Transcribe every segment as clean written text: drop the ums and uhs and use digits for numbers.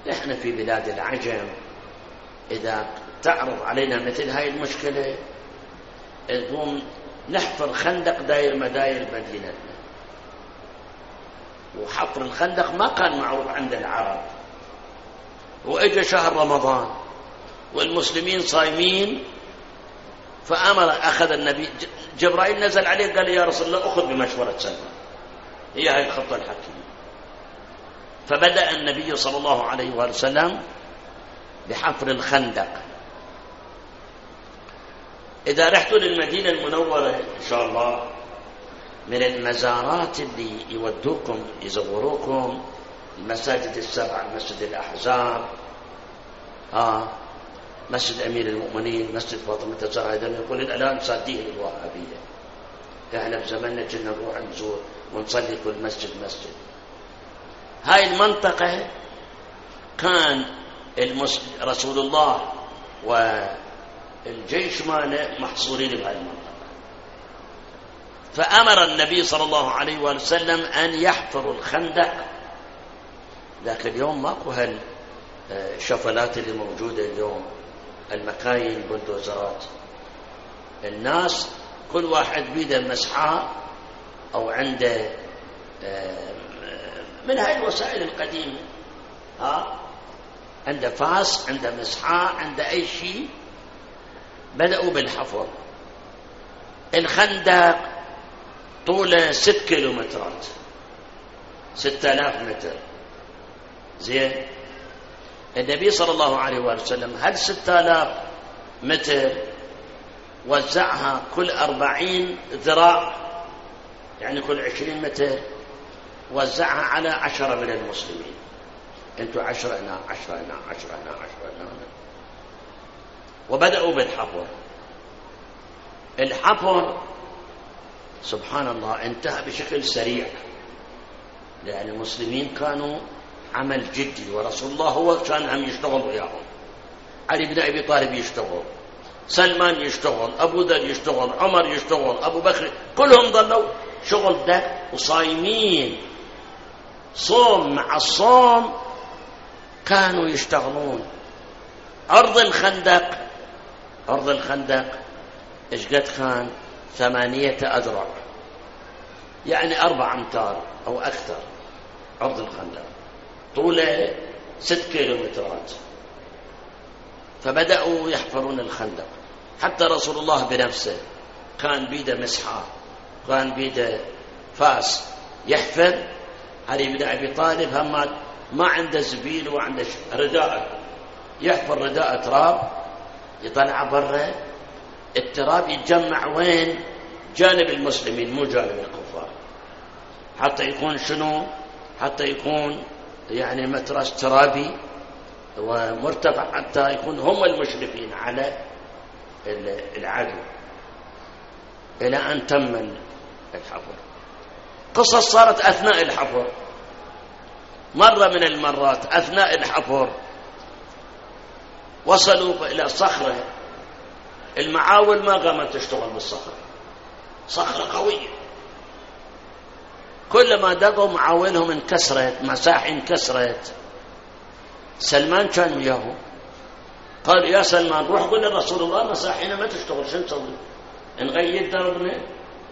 إحنا في بلاد العجم إذا تعرض علينا مثل هاي المشكلة نقوم نحفر خندق داير مداير مدينتنا. وحفر الخندق ما كان معروف عند العرب، وإجا شهر رمضان والمسلمين صايمين، أخذ النبي جبرائيل نزل عليه قال يا رسول الله أخذ بمشورة سلمان، هي هاي الخطة الحكيمة. فبدأ النبي صلى الله عليه وآله وسلم بحفر الخندق. إذا رحتوا للمدينة المنورة إن شاء الله من المزارات اللي يودوكم يزوروكم المساجد السبع، مسجد الأحزاب، مسجد أمير المؤمنين، مسجد فاطمة الزهراء. هذا يقول الآن صاديه للوهابية. احنا بزماننا كنا نروح نزور ونصلي كل مسجد مسجد. هاي المنطقة كان رسول الله والجيش ماله محصورين بهاي المنطقة. فأمر النبي صلى الله عليه وسلم أن يحفروا الخندق. ذاك اليوم ماكو هالشفلات اللي موجودة اليوم، المكاين بلدوزرات. الناس كل واحد بيده مسحة أو عنده من هاي الوسائل القديمة، عنده فاس، عنده مسحة، عنده أي شيء. بدأوا بالحفر. الخندق طوله 6 كيلومترات، 6000 متر. زين، النبي صلى الله عليه وسلم هل 6000 متر وزعها كل 40 ذراع، يعني كل 20 متر، وزعها على 10 من المسلمين. انتوا 10 هنا، 10 هنا، 10 هنا، 10 هنا. وبدأوا بالحفر. الحفر سبحان الله انتهى بشكل سريع، لأن المسلمين كانوا عمل جدي، ورسول الله هو كان عم يشتغل وياهم. علي بن أبي طالب يشتغل، سلمان يشتغل، أبو ذر يشتغل، عمر يشتغل، أبو بكر، كلهم ظلوا شغل ده وصايمين. صوم مع الصوم كانوا يشتغلون. عرض الخندق ايش قد كان؟ 8 أذرع، يعني 4 أمتار أو أكثر. عرض الخندق طوله 6 كيلومترات. فبدأوا يحفرون الخندق. حتى رسول الله بنفسه كان بيده مسحة، كان بيده فاس يحفر. علي بن أبي طالب هم ما عنده زبيل وعنده رداء، يحفر رداء تراب يطلع برا. التراب يتجمع وين؟ جانب المسلمين مو جانب الكفار، حتى يكون شنو؟ حتى يكون يعني مترس ترابي ومرتفع، حتى يكون هم المشرفين على العدو. إلى أن تم الحفر. قصص صارت أثناء الحفر. مرة من المرات أثناء الحفر وصلوا إلى صخرة. المعاول ما قامت تشتغل بالصخرة، صخرة قوية. كلما دقوا معاولهم انكسرت، مساحي انكسرت. سلمان كان وياهم، قال يا سلمان روح قل لرسول الله مساحينا ما تشتغل، شو نسوي؟ نغير دربنا.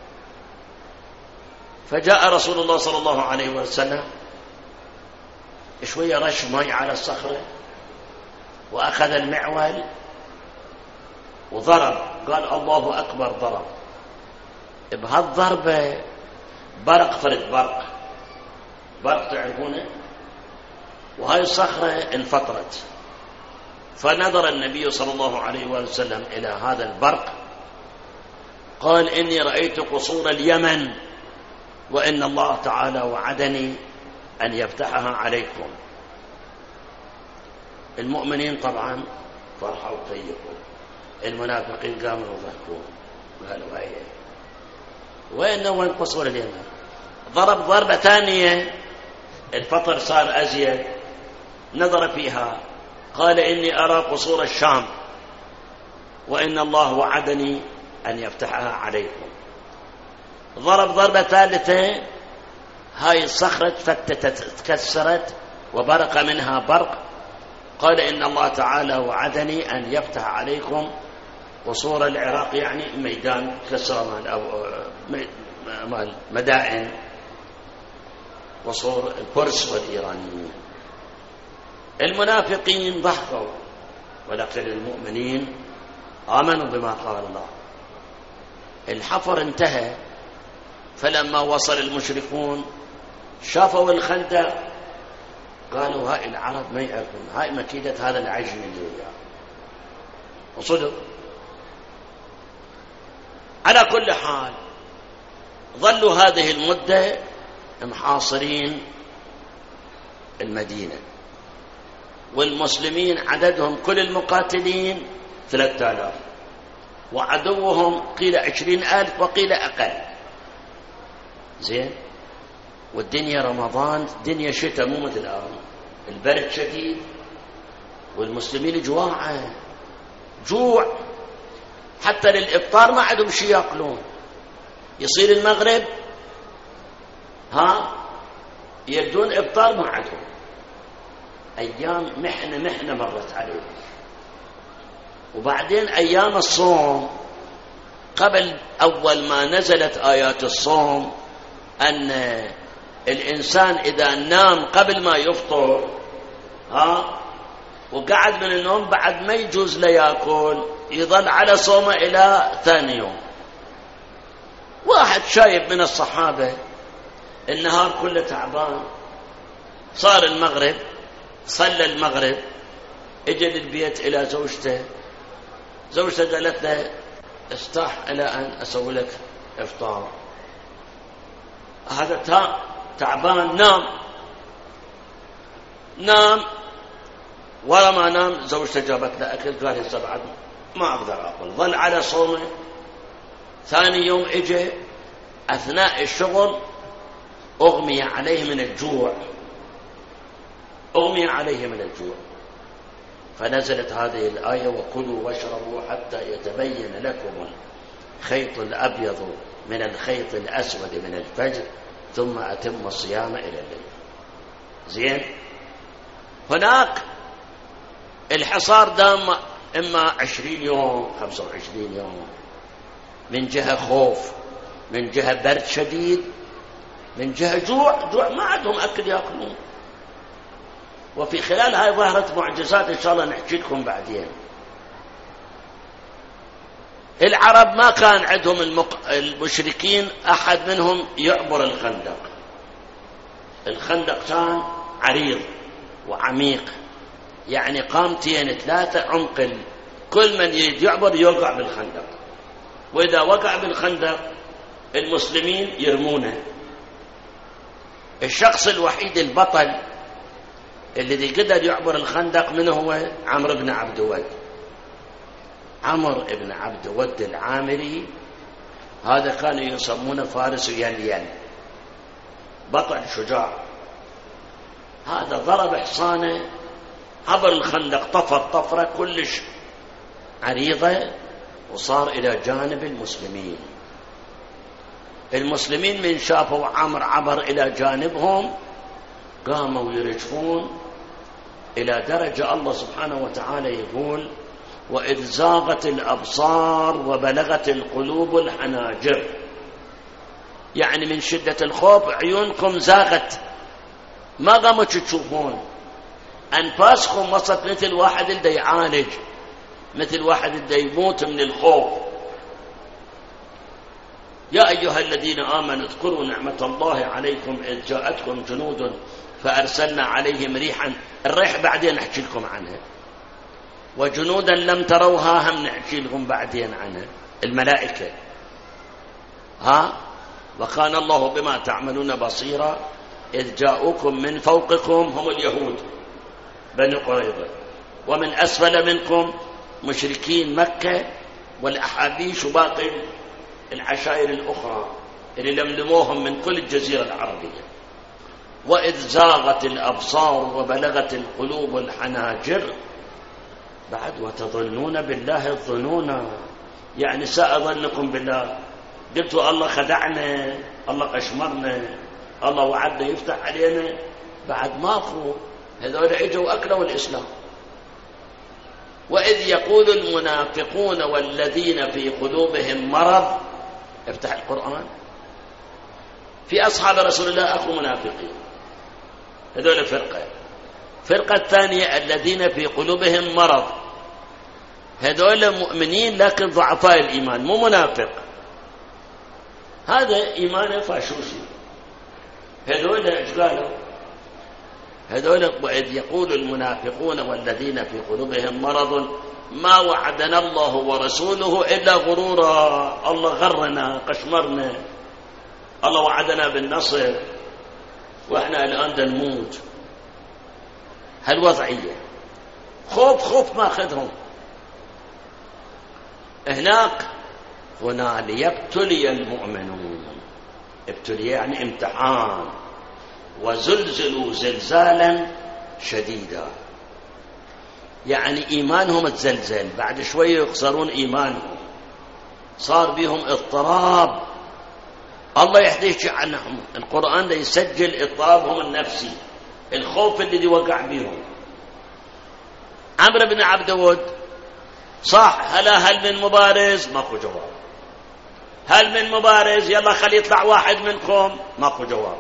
فجاء رسول الله صلى الله عليه وسلم شوية رش ماء على الصخرة، وأخذ المعول وضرب، قال الله أكبر. ضرب بهالضربة برق، فرد برق تعرفونه، وهاي الصخرة انفطرت. فنظر النبي صلى الله عليه وسلم إلى هذا البرق، قال إني رأيت قصور اليمن، وإن الله تعالى وعدني أن يفتحها عليكم. المؤمنين طبعا فرحوا وطيبوا، المنافقين قاموا وضحكوا وقالوا وين قصور اليمن؟ ضرب ضربة ثانية، الفطر صار أزيد. نظر فيها قال إني أرى قصور الشام، وإن الله وعدني أن يفتحها عليكم. ضرب ضربة ثالثة، هاي الصخرة فتتت تكسرت وبرق منها برق، قال إن الله تعالى وعدني أن يفتح عليكم قصور العراق، يعني ميدان كسرى مال مدائن قصور الفرس والإيرانيين. المنافقين ضحكوا، ولكن المؤمنين آمنوا بما قال الله. الحفر انتهى، فلما وصل المشركون شافوا الخندق قالوا هاي العرب ما يعرفون، هاي مكيدة هذا العجم اللي وياه، وصدق. على كل حال ظلوا هذه المدة محاصرين المدينة، والمسلمين عددهم كل المقاتلين 3000، وعدوهم قيل 20,000 وقيل أقل. زين، والدنيا رمضان دنيا شتاء مو مثل الآن، البرد شديد والمسلمين جواعة، جوع حتى للإفطار ما عندهم شيء يأكلون. يصير المغرب يردون إفطار ما عندهم. أيام محنة مرت عليهم. وبعدين أيام الصوم، قبل أول ما نزلت آيات الصوم أن الإنسان إذا نام قبل ما يفطر وقعد من النوم بعد ما يجوز له يأكل، يظل على صومه إلى ثاني يوم. واحد شايب من الصحابة النهار كله تعبان، صار المغرب، صلى المغرب، اجى للبيت إلى زوجته قالت له استح إلى أن أسوي لك إفطار. هذا تعبان نام، ورا ما نام زوجته جابت له أكل، قال هسه بعد ما أقدر أكل، ظل على صومه. ثاني يوم اجى أثناء الشغل أغمي عليه من الجوع، فنزلت هذه الآية وكلوا واشربوا حتى يتبين لكم الخيط الأبيض من الخيط الأسود من الفجر ثم أتم الصيام إلى الليل. زين، هناك الحصار دام إما 20 يوم 25 يوم، من جهة خوف، من جهة برد شديد، من جهة جوع ما عندهم أكل يأكلون. وفي خلال هاي ظهرت معجزات إن شاء الله نحكي لكم بعدين. العرب ما كان عندهم المشركين أحد منهم يعبر الخندق كان عريض وعميق، يعني 2-3 عمق، كل من يريد يعبر يوقع بالخندق، وإذا وقع بالخندق المسلمين يرمونه. الشخص الوحيد البطل الذي قدر يعبر الخندق من هو؟ عمرو بن عبد ود العامري. هذا كانوا يسمونه فارس يليل، بطل شجاع. هذا ضرب حصانه عبر الخندق، طفر طفرة كلش عريضة، وصار إلى جانب المسلمين من شافوا عمرو عبر إلى جانبهم قاموا يرجفون، إلى درجة الله سبحانه وتعالى يقول وإذ زاغت الأبصار وبلغت القلوب الحناجر، يعني من شدة الخوف عيونكم زاغت، ما قامت تشوفون، أنفاسكم وصلت مثل واحد اللي يعالج، مثل واحد اللي يموت من الخوف. يا أيها الذين آمنوا اذكروا نعمة الله عليكم إذ جاءتكم جنود فأرسلنا عليهم ريحا، الريح بعدين نحكي لكم عنها، وجنودا لم تروها هم نحكي لكم بعدين عنها، الملائكة. وكان الله بما تعملون بصيرا إذ جاءوكم من فوقكم هم اليهود بني قريظة، ومن أسفل منكم مشركين مكة والأحابيش وباقي العشائر الأخرى اللي لملموهم من كل الجزيرة العربية. وإذ زاغت الأبصار وبلغت القلوب الحناجر، بعد وتظنون بالله الظنون، يعني ساء ظنكم بالله، قلتوا الله خدعنا، الله قشمرنا، الله وعدنا يفتح علينا، بعد ما فوا هذول اجوا أكلوا الإسلام وإذ يقول المنافقون والذين في قلوبهم مرض، افتح القرآن، في أصحاب رسول الله أكو منافقين، هذول فرقة الثانية الذين في قلوبهم مرض، هذول مؤمنين لكن ضعفاء الإيمان، مو منافق، هذا إيمانه فاشوشي. هذول ايش قالوا؟ هذول وإذ يقول المنافقون والذين في قلوبهم مرض ما وعدنا الله ورسوله إلا غرورا، الله غرنا قشمرنا، الله وعدنا بالنصر وإحنا الآن نموت. هالوضعية خوف ما أخذهم. هنا ليبتلي المؤمنون، ابتلي يعني امتحان، وزلزلوا زلزالا شديدا، يعني إيمانهم تزلزل، بعد شوية يخسرون إيمانهم، صار بهم اضطراب. الله يحدث عنهم، القرآن ده يسجل اضطرابهم النفسي، الخوف اللي وقع بهم. عمرو بن عبد ود صح، هل من مبارز؟ ماكو جواب. هل من مبارز؟ يلا خلي يطلع واحد منكم، ماكو جواب.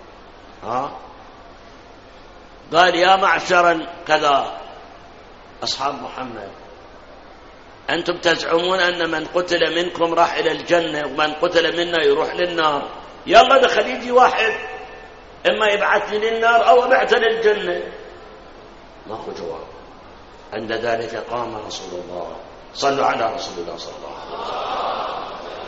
قال يا معشرا كذا أصحاب محمد، أنتم تزعمون أن من قتل منكم راح إلى الجنة ومن قتل منا يروح للنار، يلا دخل يجي واحد إما يبعثني للنار أو أبعث للجنة. ماكو جواب. عند ذلك قام رسول الله، صلوا على رسول الله صلى الله عليه وسلم.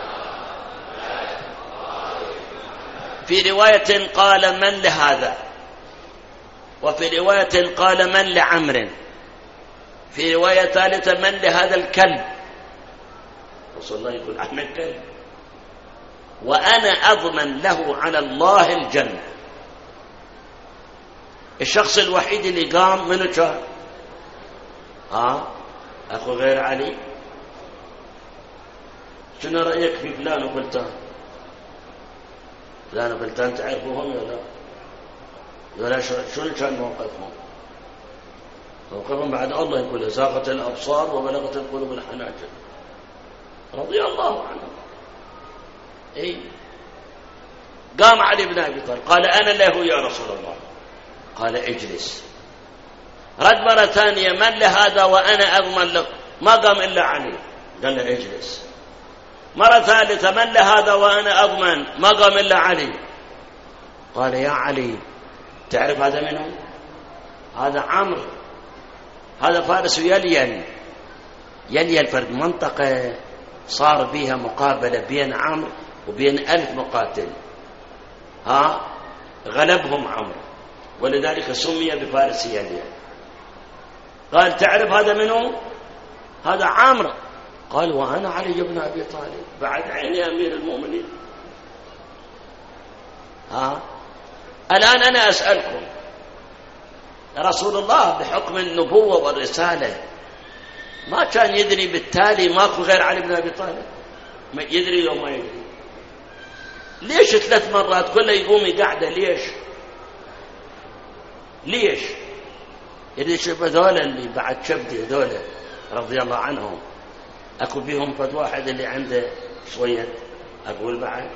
في رواية قال من لهذا، وفي رواية قال من لعمر، في رواية ثالثة من لهذا الكلب. رسول الله يقول أحمد كلب، وأنا أضمن له على الله الجنة. الشخص الوحيد اللي قام منه كان أخو غير علي. شنو رأيك في فلان وفلتان؟ فلان وفلتان تعرفوهم ولا شنو كان موقفهم؟ موقفهم بعد الله يقول زاغت الأبصار وبلغت القلوب الحناجر، رضي الله عنهم. قام علي بن أبي طالب قال أنا له يا رسول الله، قال اجلس. رد مرة ثانية من لهذا وأنا أضمن له، ما قام إلا علي، قال له اجلس. مرة ثالثة من لهذا وأنا أضمن، ما قام إلا علي، قال يا علي تعرف هذا منه؟ هذا عمرو، هذا فارس يلي الفرد منطقة صار بها مقابلة بين عمرو وبين 1000 مقاتل، غلبهم عمرو، ولذلك سمي بفارس يلي. قال تعرف هذا منه؟ هذا عمرو. قال وأنا علي بن أبي طالب، بعد عيني أمير المؤمنين. الآن أنا أسألكم، رسول الله بحكم النبوة والرسالة ما كان يدري بالتالي ماكو غير علي بن أبي طالب؟ يدري لو ما يدري؟ ليش 3 مرات كله يقوم يقعده؟ ليش؟ يدري شوف هذول اللي بعد شبدي هذول رضي الله عنهم، أكو بيهم فد واحد اللي عنده شوية أقول بعد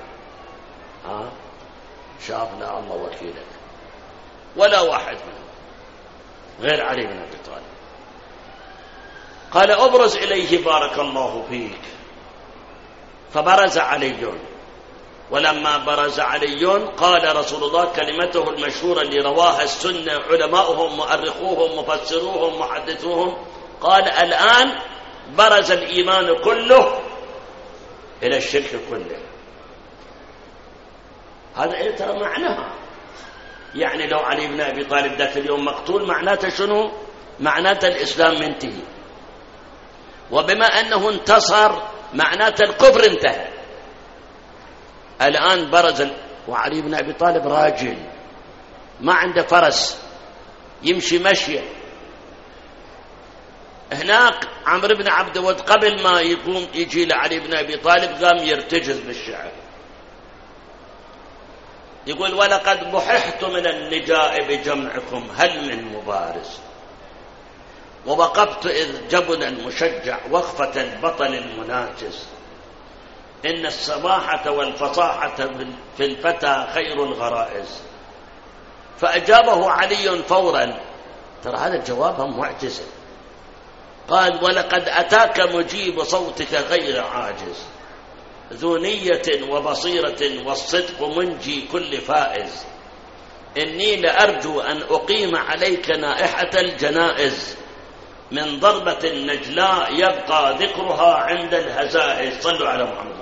شاف لا الله وكيلك، ولا واحد منهم غير علي بن أبي طالب. قال أبرز إليه بارك الله فيك، فبرز علي، ولما برز علي قال رسول الله كلمته المشهورة اللي رواها السنة علماؤهم مؤرخوهم مفسروهم محدثوهم، قال الآن برز الإيمان كله إلى الشرك كله. هذا ترى معناها، يعني لو علي بن أبي طالب ذاك اليوم مقتول معناته شنو؟ معناته الإسلام منتهي، وبما أنه انتصر معناته الكفر انتهى. الآن برز وعلي بن أبي طالب راجل ما عنده فرس يمشي مشيه. هناك عمرو بن عبد ود قبل ما يقوم يجي لعلي بن أبي طالب قام يرتجز بالشعر، يقول ولقد بححت من النجاء بجمعكم هل من مبارز، ووقفت إذ جبل المشجع وقفة البطل المناجز، إن السماحة والفصاحة في الفتى خير الغرائز. فأجابه علي فورا، ترى هذا الجواب معجزة، قال: ولقد أتاك مجيب صوتك غير عاجز، ذو نية وبصيرة والصدق منجي كل فائز، إني لأرجو أن أقيم عليك نائحة الجنائز، من ضربة نجلاء يبقى ذكرها عند الهزائز. صلوا على محمد.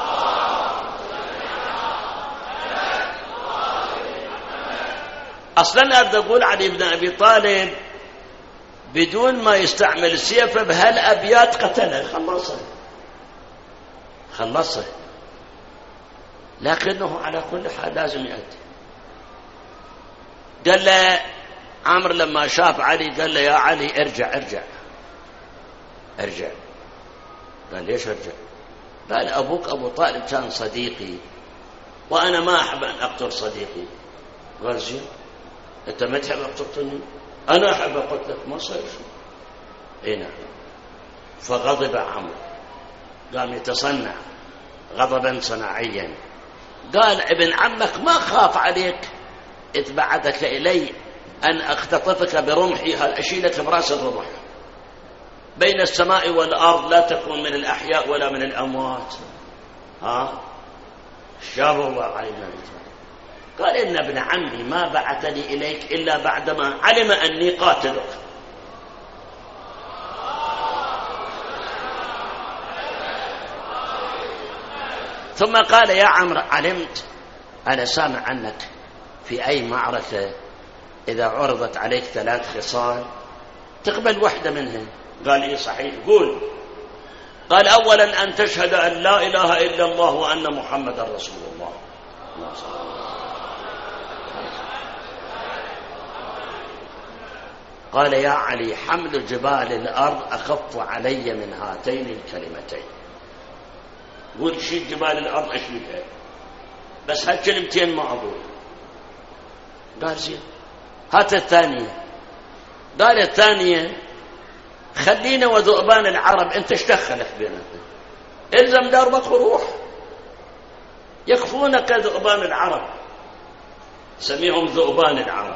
أصلا أبدأ أقول علي بن أبي طالب بدون ما يستعمل سيفه بهالأبيات قتله، خلصه، لكنه على كل حال لازم يأتي. قال له عمرو لما شاف علي قال له: يا علي ارجع. قال: ليش ارجع؟ قال: أبوك أبو طالب كان صديقي وأنا ما أحب أن أقتل صديقي. قال: زين، أنت ما تحب أقتلني؟ أنا أحب أقتلك، ما صار شيء. إيه نعم. فغضب عمرو، قام يتصنع غضبا صناعيا، قال: ابن عمك ما خاف عليك إذ بعثك إلي أن أختطفك برمحي، أشيلك براس الرمح بين السماء والأرض، لا تكون من الأحياء ولا من الأموات. شافوا الله علينا. قال: إن ابن عمي ما بعثني إليك إلا بعدما علم أني قاتلك. ثم قال: يا عمرو، علمت أنا سامع عنك في أي معركة إذا عرضت عليك 3 خصال تقبل واحدة منها. قال: إيه صحيح، قول. قال: أولا أن تشهد أن لا إله إلا الله وأن محمد رسول الله. قال: يا علي، حمل جبال الأرض أخف علي من هاتين الكلمتين. قول شيل جبال الأرض أشيلها، بس هالكلمتين ما أقول. قال: زين، هات الثانية. قال: الثانية خلينا وذؤبان العرب، أنت ايش دخلك بيننا؟ الزم دربك وروح، يكفونك ذؤبان العرب، سميهم ذؤبان العرب.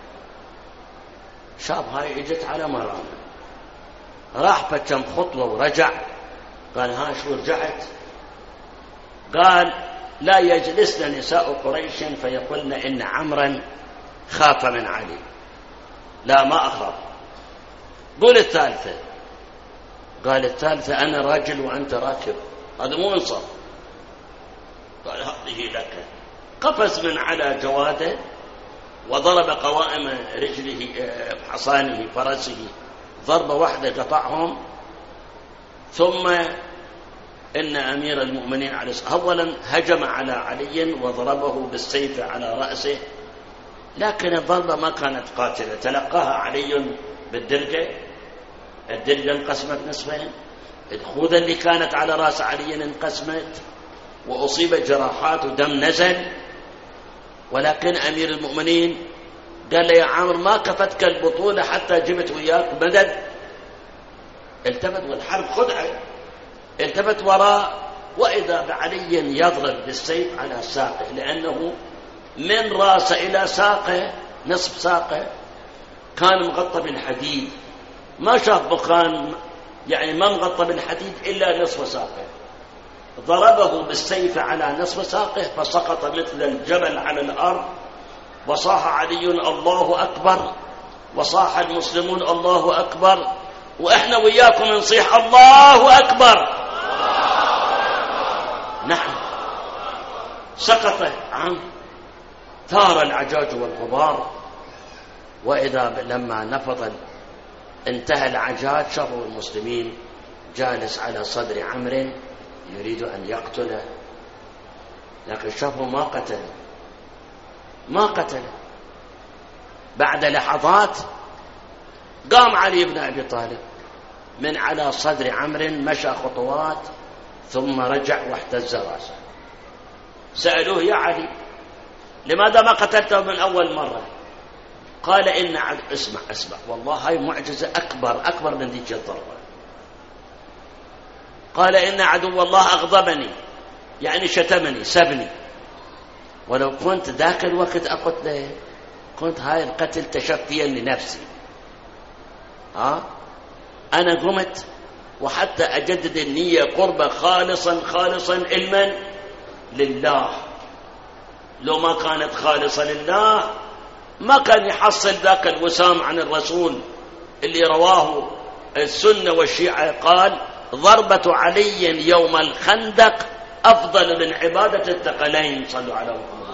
شاب هاي اجت على مرامه، راح بكم خطوة ورجع. قال: ها شو رجعت؟ قال: لا يجلسن نساء قريش فيقولن إن عمرا خاف من علي. لا، ما أخاف. قول الثالثة. قال: الثالثة أنا راجل وأنت راكب، هذا مو انصاف. قال: هذه لك. قفز من على جواده وضرب قوائم رجله حصانه فرسه ضربة واحدة قطعهم. ثم إن أمير المؤمنين عليه أولا هجم على علي وضربه بالسيف على رأسه، لكن الضربة ما كانت قاتلة، تلقاها علي بالدرجة. الدرجة انقسمت نصفين، الخوذة اللي كانت على رأس علي انقسمت وأصيب جراحات ودم نزل. ولكن أمير المؤمنين قال له: يا عمرو، ما كفتك البطولة حتى جبت وياك مدد. التفت، والحرب خدعة، التفت وراء وإذا بعلي يضرب بالسيف على ساقه، لأنه من رأسه إلى ساقه نصف ساقه كان مغطى بالحديد، ما شاف بخان، يعني ما مغطى بالحديد إلا نصف ساقه. ضربه بالسيف على نصف ساقه فسقط مثل الجبل على الأرض. وصاح علي: الله أكبر، وصاح المسلمون: الله أكبر، وإحنا وياكم نصيح: الله أكبر. نعم، سقط ثار العجاج والغبار. وإذا لما نفض انتهى العجاج شافوا المسلمين جالس على صدر عمرو يريد أن يقتله، لكن شافوا ما قتل. بعد لحظات قام علي بن أبي طالب من على صدر عمرو، مشى خطوات ثم رجع واحتز رأسه. سألوه: يا علي، لماذا ما قتلته من أول مرة؟ قال إن اسمع والله هاي معجزة أكبر من ذيك الضربة. قال إن عدو الله أغضبني، يعني شتمني سبني، ولو كنت ذاك الوقت أقتله كنت هاي القتل تشفيا لنفسي. أنا قمت وحتى أجدد النية قربة خالصا علما لله. لو ما كانت خالصة لله ما كان يحصل ذاك الوسام عن الرسول اللي رواه السنة والشيعة، قال ضربة علي يوم الخندق أفضل من عبادة الثقلين. صلوا على محمد.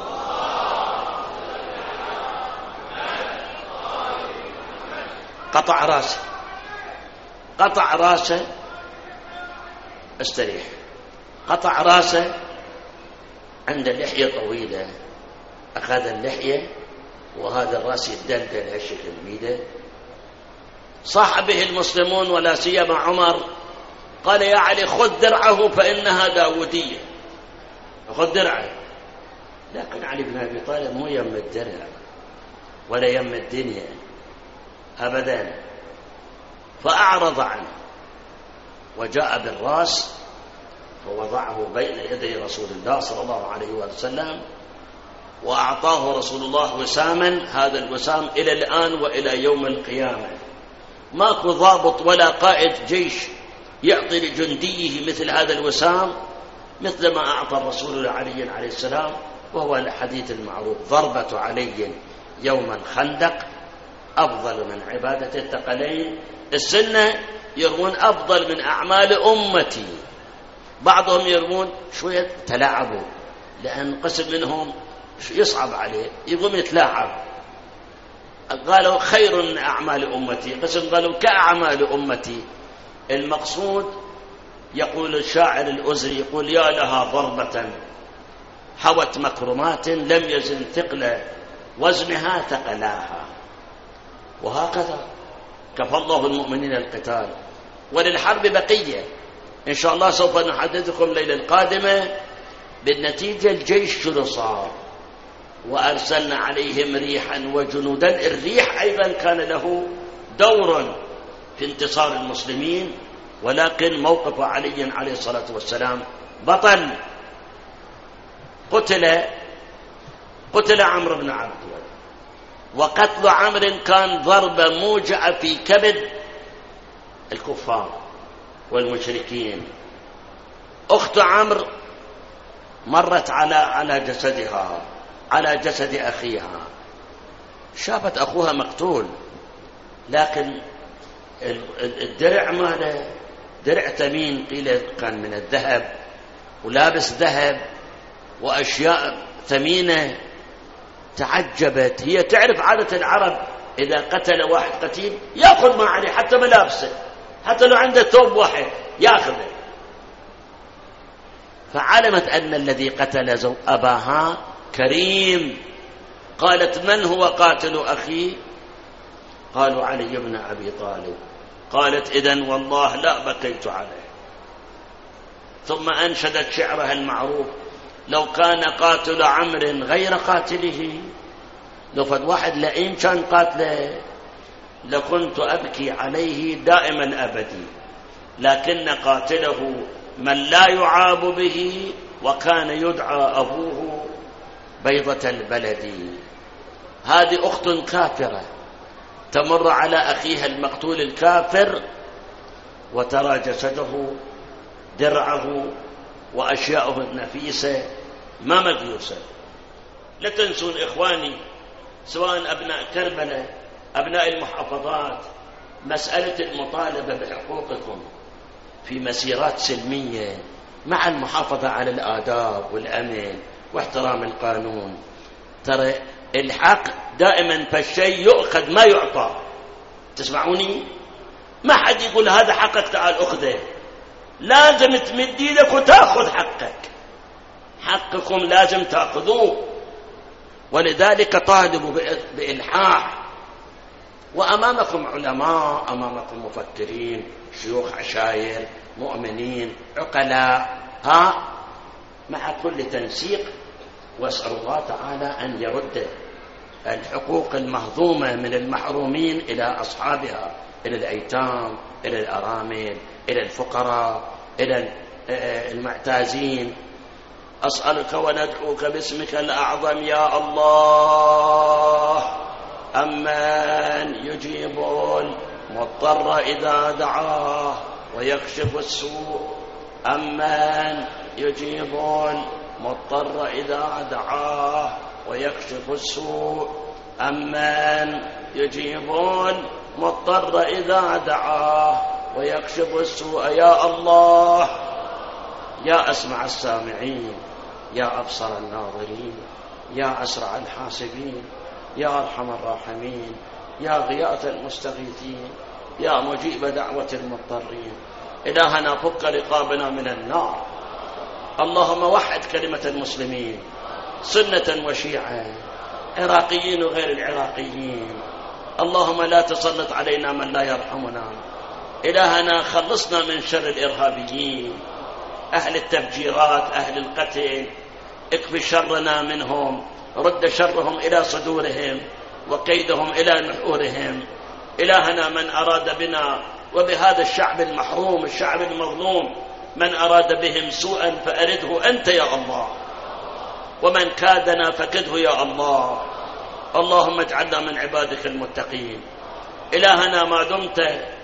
قطع راسه استريح، قطع راسه عند لحية طويلة، أخذ اللحية وهذا الراس يدلدل هالشكل بيده. صاح به المسلمون ولا سيما عمر، قال يا علي خذ درعه فإنها داودية، خذ درعه. لكن علي بن أبي طالب مو يم الدرع ولا يم الدنيا أبدا، فأعرض عنه وجاء بالراس فوضعه بين يدي رسول الله صلى الله عليه وسلم، وأعطاه رسول الله وساما. هذا الوسام إلى الآن وإلى يوم القيامة ماكو ضابط ولا قائد جيش يعطي لجنديه مثل هذا الوسام مثل ما أعطى الرسول لعلي عليه السلام. وهو الحديث المعروف ضربة علي يوم الخندق أفضل من عبادة الثقلين. السنة يروون أفضل من أعمال أمتي، بعضهم يروون شوية تلاعبوا، لأن قسم منهم يصعب عليه يقوم يتلاعب، قالوا خير من أعمال أمتي، قسم قالوا كأعمال أمتي. المقصود يقول الشاعر الأزري يقول يا لها ضربة حوت مكرمات لم يزن ثقل وزنها ثقلاها. وهكذا كفى الله المؤمنين القتال، وللحرب بقية إن شاء الله. سوف نحدثكم الليلة القادمة بالنتيجة الجيش شنو صار، وأرسلنا عليهم ريحا وجنودا. الريح أيضا كان له دور في انتصار المسلمين، ولكن موقف علي عليه الصلاة والسلام بطل. قتل عمرو بن عبد الله، وقتل عمرو كان ضربة موجعة في كبد الكفار والمشركين. أخت عمرو مرت على جسدها، على جسد أخيها، شافت أخوها مقتول، لكن الدرع ماله درع ثمين، قيل كان من الذهب ولابس ذهب وأشياء ثمينة. تعجبت، هي تعرف عادة العرب إذا قتل واحد قتيل يأخذ ما عليه حتى ملابسه، حتى لو عنده ثوب واحد يأخذه. فعلمت أن الذي قتل أباها كريم. قالت من هو قاتل أخي؟ قالوا علي بن أبي طالب. قالت إذن والله لا بكيت عليه. ثم أنشدت شعرها المعروف لو كان قاتل عمرو غير قاتله، لو فد واحد لئيم كان قاتله لكنت أبكي عليه دائما أبدي، لكن قاتله من لا يعاب به وكان يدعى أبوه بيضة البلد. هذه أخت كافرة تمر على أخيها المقتول الكافر وترى جسده درعه وأشياءه النفيسة ما مديوسة. لا تنسون إخواني سواء أبناء كربلاء أبناء المحافظات مسألة المطالبة بحقوقكم في مسيرات سلمية مع المحافظة على الآداب والأمن واحترام القانون. ترى الحق دائما فالشيء يؤخذ ما يعطى. تسمعوني؟ ما حد يقول هذا حقك تعال أخذه، لازم تمد يدك وتأخذ حقك. حقكم لازم تأخذوه، ولذلك طالبوا بإلحاح. وأمامكم علماء، أمامكم مفكرين، شيوخ عشاير، مؤمنين، عقلاء، مع كل تنسيق. وأسأل الله تعالى أن يرد الحقوق المهضومة من المحرومين إلى أصحابها، إلى الأيتام، إلى الأرامل، إلى الفقراء، إلى المعتازين. أسألك وندعوك باسمك الأعظم يا الله أمن يجيب المضطر إذا دعاه ويكشف السوء، أمن يجيب المضطر إذا دعاه ويكشف السوء، أمن يجيب المضطر إذا دعاه ويكشف السوء. يا الله يا أسمع السامعين، يا أبصر الناظرين، يا أسرع الحاسبين، يا أرحم الراحمين، يا غياث المستغيثين، يا مجيب دعوة المضطرين. إلهنا فك رقابنا من النار. اللهم وحد كلمة المسلمين سنة وشيعة، عراقيين وغير العراقيين. اللهم لا تسلط علينا من لا يرحمنا. إلهنا خلصنا من شر الإرهابيين، أهل التفجيرات، أهل القتل. اكف شرنا منهم، رد شرهم إلى صدورهم وكيدهم إلى نحورهم. إلهنا من أراد بنا وبهذا الشعب المحروم، الشعب المظلوم، من أراد بهم سوءا فأرده أنت يا الله، ومن كادنا فكده يا الله. اللهم اجعلنا من عبادك المتقين. إلهنا ما دمت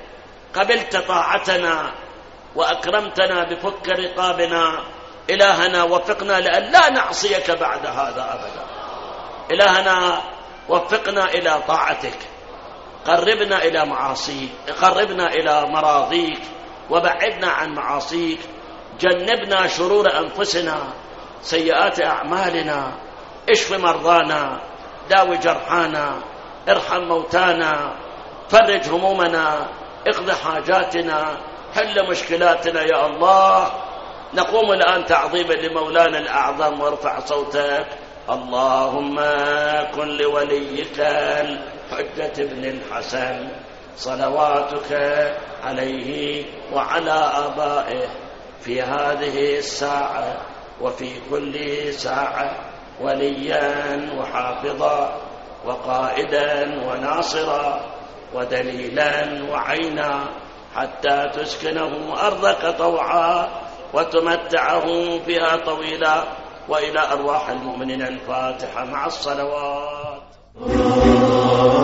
قبلت طاعتنا وأكرمتنا بفك رقابنا، إلهنا وفقنا لأن لا نعصيك بعد هذا أبدا. إلهنا وفقنا إلى طاعتك، قربنا إلى معاصيك، قربنا إلى مراضيك وبعدنا عن معاصيك. جنبنا شرور أنفسنا، سيئات أعمالنا، اشف مرضانا، داوي جرحانا، ارحم موتانا، فرج همومنا، اقض حاجاتنا، حل مشكلاتنا يا الله. نقوم الآن تعظيما لمولانا الأعظم وارفع صوتك. اللهم كن لوليك الحجة بن الحسن صلواتك عليه وعلى آبائه في هذه الساعة وفي كل ساعة وليا وحافظا وقائدا وناصرا ودليلا وعينا، حتى تسكنه أرضك طوعا وتمتعه فيها طويلا. وإلى أرواح المؤمنين الفاتحة مع الصلوات.